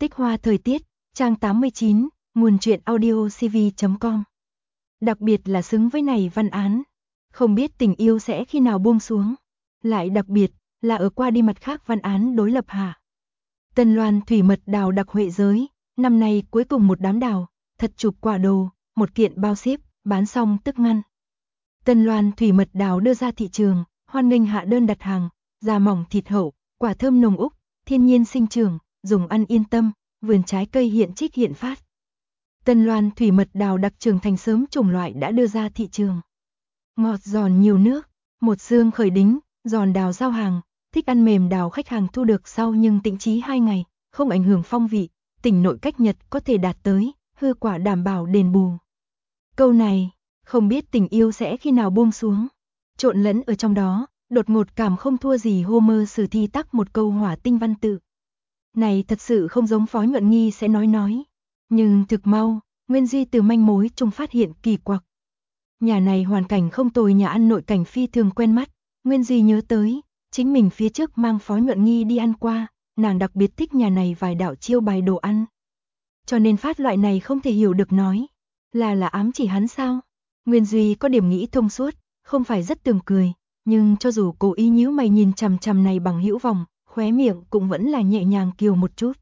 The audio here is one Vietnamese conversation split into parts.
Tích hoa thời tiết, trang 89, nguồn truyện audio cv.com. Đặc biệt là xứng với này văn án. Không biết tình yêu sẽ khi nào buông xuống. Lại đặc biệt là ở qua đi mặt khác văn án đối lập hả. Tân Loan thủy mật đào đặc huệ giới, năm nay cuối cùng một đám đào, thật chụp quả đồ, một kiện bao ship, bán xong tức ngăn. Tân Loan thủy mật đào đưa ra thị trường, hoan nghênh hạ đơn đặt hàng, da mỏng thịt hậu, quả thơm nồng úc, thiên nhiên sinh trưởng, dùng ăn yên tâm, vườn trái cây hiện trích hiện phát. Tân Loan thủy mật đào đặc trưởng thành sớm chủng loại đã đưa ra thị trường. Ngọt giòn nhiều nước, một dương khởi đính, giòn đào giao hàng, thích ăn mềm đào khách hàng thu được sau nhưng tĩnh trí 2 ngày, không ảnh hưởng phong vị, tỉnh nội cách nhật có thể đạt tới, hư quả đảm bảo đền bù. Câu này, không biết tình yêu sẽ khi nào buông xuống. Trộn lẫn ở trong đó, đột ngột cảm không thua gì Homer sử thi tắc một câu hỏa tinh văn tự. Này thật sự không giống Phó Nhuận Nghi sẽ nói. Nhưng thực mau, Nguyên Duy từ manh mối trông phát hiện kỳ quặc. Nhà này hoàn cảnh không tồi, nhà ăn nội cảnh phi thường quen mắt. Nguyên Duy nhớ tới, chính mình phía trước mang Phó Nhuận Nghi đi ăn qua, nàng đặc biệt thích nhà này vài đạo chiêu bài đồ ăn. Cho nên phát loại này không thể hiểu được nói. Là ám chỉ hắn sao? Nguyên Duy có điểm nghĩ thông suốt, không phải rất tường cười, nhưng cho dù cố ý nhíu mày nhìn chằm chằm này bằng hữu vòng, khóe miệng cũng vẫn là nhẹ nhàng kiều một chút.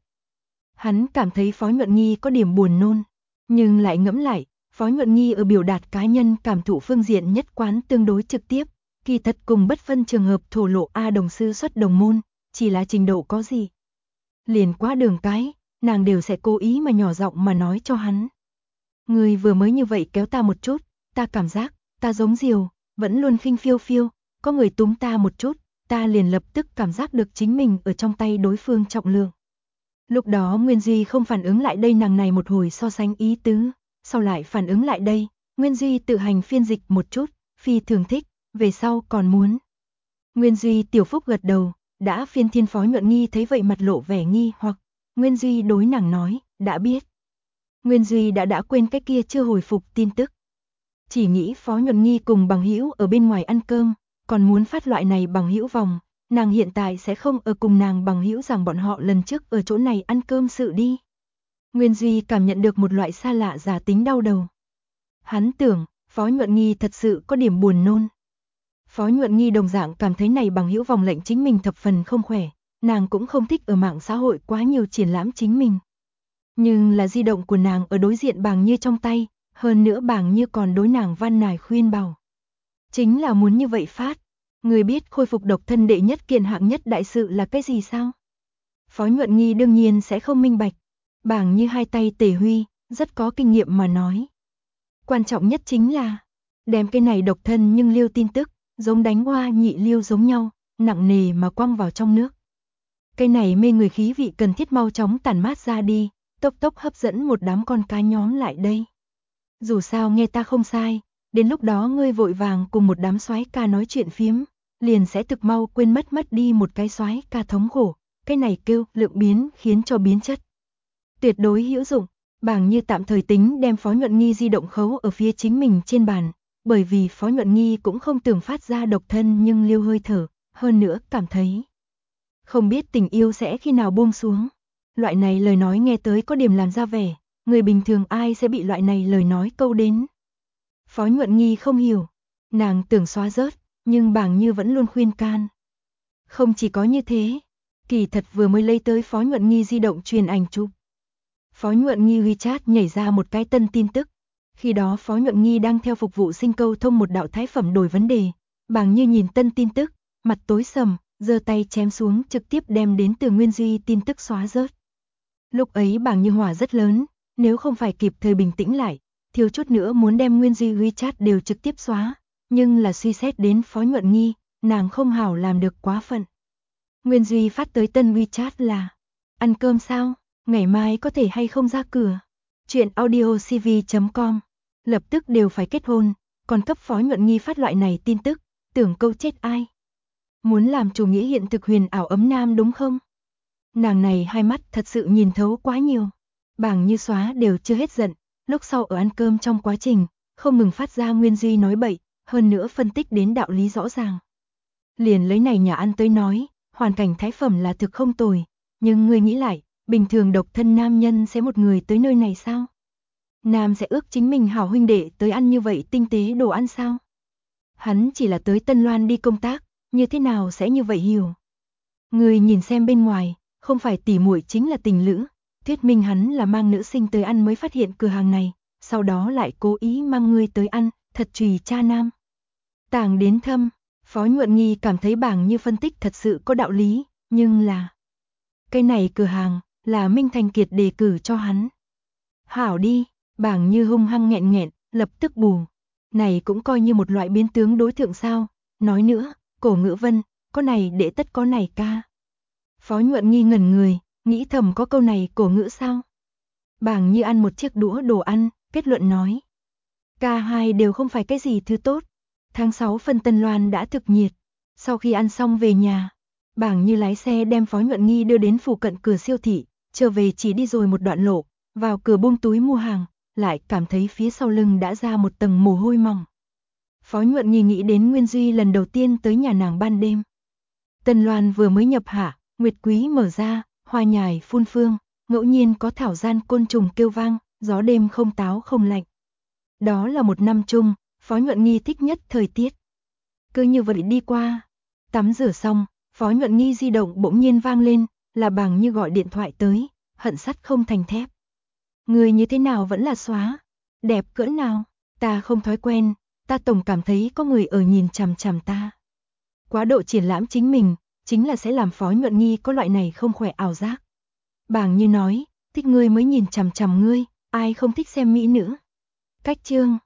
Hắn cảm thấy Phó Nhuận Nghi có điểm buồn nôn, nhưng lại ngẫm lại, Phó Nhuận Nghi ở biểu đạt cá nhân cảm thụ phương diện nhất quán tương đối trực tiếp, kỳ thật cùng bất phân trường hợp thổ lộ A đồng sư xuất đồng môn, chỉ là trình độ có gì. Liền qua đường cái, nàng đều sẽ cố ý mà nhỏ giọng mà nói cho hắn. Người vừa mới như vậy kéo ta một chút, ta cảm giác, ta giống diều, vẫn luôn khinh phiêu phiêu, có người túm ta một chút, ta liền lập tức cảm giác được chính mình ở trong tay đối phương trọng lượng. Lúc đó Nguyên Duy không phản ứng lại đây, nàng này một hồi so sánh ý tứ, sau lại phản ứng lại đây, Nguyên Duy tự hành phiên dịch một chút, phi thường thích, về sau còn muốn. Nguyên Duy tiểu phúc gật đầu, đã phiên thiên. Phó Nhuận Nghi thấy vậy mặt lộ vẻ nghi hoặc, Nguyên Duy đối nàng nói, đã biết. Nguyên Duy đã quên cái kia chưa hồi phục tin tức. Chỉ nghĩ Phó Nhuận Nghi cùng bằng hữu ở bên ngoài ăn cơm, còn muốn phát loại này bằng hữu vòng, nàng hiện tại sẽ không ở cùng nàng bằng hữu rằng bọn họ lần trước ở chỗ này ăn cơm sự đi. Nguyên Duy cảm nhận được một loại xa lạ giả tính đau đầu. Hắn tưởng, Phó Nhuận Nghi thật sự có điểm buồn nôn. Phó Nhuận Nghi đồng dạng cảm thấy này bằng hữu vòng lệnh chính mình thập phần không khỏe, nàng cũng không thích ở mạng xã hội quá nhiều triển lãm chính mình. Nhưng là di động của nàng ở đối diện Bàng Như trong tay, hơn nữa Bàng Như còn đối nàng van nài khuyên bảo. Chính là muốn như vậy phát. Người biết khôi phục độc thân đệ nhất kiện hạng nhất đại sự là cái gì sao? Phó Nhuận Nghi đương nhiên sẽ không minh bạch. Bàng Như hai tay tề huy, rất có kinh nghiệm mà nói. Quan trọng nhất chính là đem cái này độc thân nhưng liêu tin tức, giống đánh hoa nhị liêu giống nhau, nặng nề mà quăng vào trong nước. Cái này mê người khí vị cần thiết mau chóng tản mát ra đi, tốc tốc hấp dẫn một đám con cá nhóm lại đây. Dù sao nghe ta không sai, đến lúc đó ngươi vội vàng cùng một đám soái ca nói chuyện phiếm, liền sẽ thực mau quên mất đi một cái soái ca thống khổ, cái này kêu lượng biến khiến cho biến chất. Tuyệt đối hữu dụng. Bàng Như tạm thời tính đem Phó Nhuận Nghi di động khấu ở phía chính mình trên bàn, bởi vì Phó Nhuận Nghi cũng không tưởng phát ra độc thân nhưng liêu hơi thở, hơn nữa cảm thấy không biết tình yêu sẽ khi nào buông xuống. Loại này lời nói nghe tới có điểm làm ra vẻ, người bình thường ai sẽ bị loại này lời nói câu đến. Phó Nhuận Nghi không hiểu, nàng tưởng xóa rớt, nhưng Bàng Như vẫn luôn khuyên can. Không chỉ có như thế, kỳ thật vừa mới lấy tới Phó Nhuận Nghi di động truyền ảnh chụp. Phó Nhuận Nghi WeChat nhảy ra một cái tân tin tức. Khi đó Phó Nhuận Nghi đang theo phục vụ sinh câu thông một đạo thái phẩm đổi vấn đề. Bàng Như nhìn tân tin tức, mặt tối sầm, giơ tay chém xuống trực tiếp đem đến từ Nguyên Duy tin tức xóa rớt. Lúc ấy Bàng Như hỏa rất lớn, nếu không phải kịp thời bình tĩnh lại, thiếu chút nữa muốn đem Nguyên Duy WeChat đều trực tiếp xóa. Nhưng là suy xét đến Phó Nhuận Nghi, nàng không hảo làm được quá phận. Nguyên Duy phát tới tân WeChat là: ăn cơm sao? Ngày mai có thể hay không ra cửa? Chuyện audio cv.com. Lập tức đều phải kết hôn, còn cấp Phó Nhuận Nghi phát loại này tin tức, tưởng câu chết ai? Muốn làm chủ nghĩa hiện thực huyền ảo ấm nam đúng không? Nàng này hai mắt thật sự nhìn thấu quá nhiều. Bàng Như xóa đều chưa hết giận, lúc sau ở ăn cơm trong quá trình, không ngừng phát ra Nguyên Duy nói bậy, hơn nữa phân tích đến đạo lý rõ ràng. Liền lấy này nhà ăn tới nói, hoàn cảnh thái phẩm là thực không tồi, nhưng ngươi nghĩ lại, Bình thường độc thân nam nhân sẽ một người tới nơi này sao? Nam sẽ ước chính mình hảo huynh đệ tới ăn như vậy tinh tế đồ ăn sao? Hắn chỉ là tới Tân Loan đi công tác, như thế nào sẽ như vậy hiểu? Người nhìn xem bên ngoài, không phải tỉ muội chính là tình lữ, thuyết minh hắn là mang nữ sinh tới ăn mới phát hiện cửa hàng này, sau đó lại cố ý mang người tới ăn, thật trùy cha nam. Tàng đến thâm, Phó Nhuận Nghi cảm thấy Bàng Như phân tích thật sự có đạo lý, nhưng là cái này cửa hàng là Minh Thành Kiệt đề cử cho hắn. Hảo đi, Bàng Như hung hăng nghẹn nghẹn, lập tức bù. Này cũng coi như một loại biến tướng đối tượng sao, nói nữa, Cổ Ngữ Vân, có này để tất có này ca. Phó Nhuận Nghi ngẩn người, nghĩ thầm có câu này cổ ngữ sao? Bàng Như ăn một chiếc đũa đồ ăn, kết luận nói. Cả hai đều không phải cái gì thứ tốt. Tháng 6 phân Tân Loan đã thực nhiệt. Sau khi ăn xong về nhà, Bàng Như lái xe đem Phó Nhuận Nghi đưa đến phụ cận cửa siêu thị, trở về chỉ đi rồi một đoạn lộ, vào cửa buông túi mua hàng, lại cảm thấy phía sau lưng đã ra một tầng mồ hôi mỏng. Phó Nhuận Nghi nghĩ đến Nguyên Duy lần đầu tiên tới nhà nàng ban đêm. Tân Loan vừa mới nhập hạ, nguyệt quý mở ra, hoa nhài phun phương, ngẫu nhiên có thảo gian côn trùng kêu vang, gió đêm không táo không lạnh. Đó là một năm chung, Phó Nhuận Nghi thích nhất thời tiết. Cứ như vậy đi qua, tắm rửa xong, Phó Nhuận Nghi di động bỗng nhiên vang lên, là Bàng Như gọi điện thoại tới, hận sắt không thành thép. Người như thế nào vẫn là xóa, đẹp cỡ nào, ta không thói quen, ta tổng cảm thấy có người ở nhìn chằm chằm ta. Quá độ triển lãm chính mình, chính là sẽ làm Phó Nhuận Nghi có loại này không khỏe ảo giác. Bàng Như nói, thích ngươi mới nhìn chằm chằm ngươi, ai không thích xem mỹ nữ. Cách chương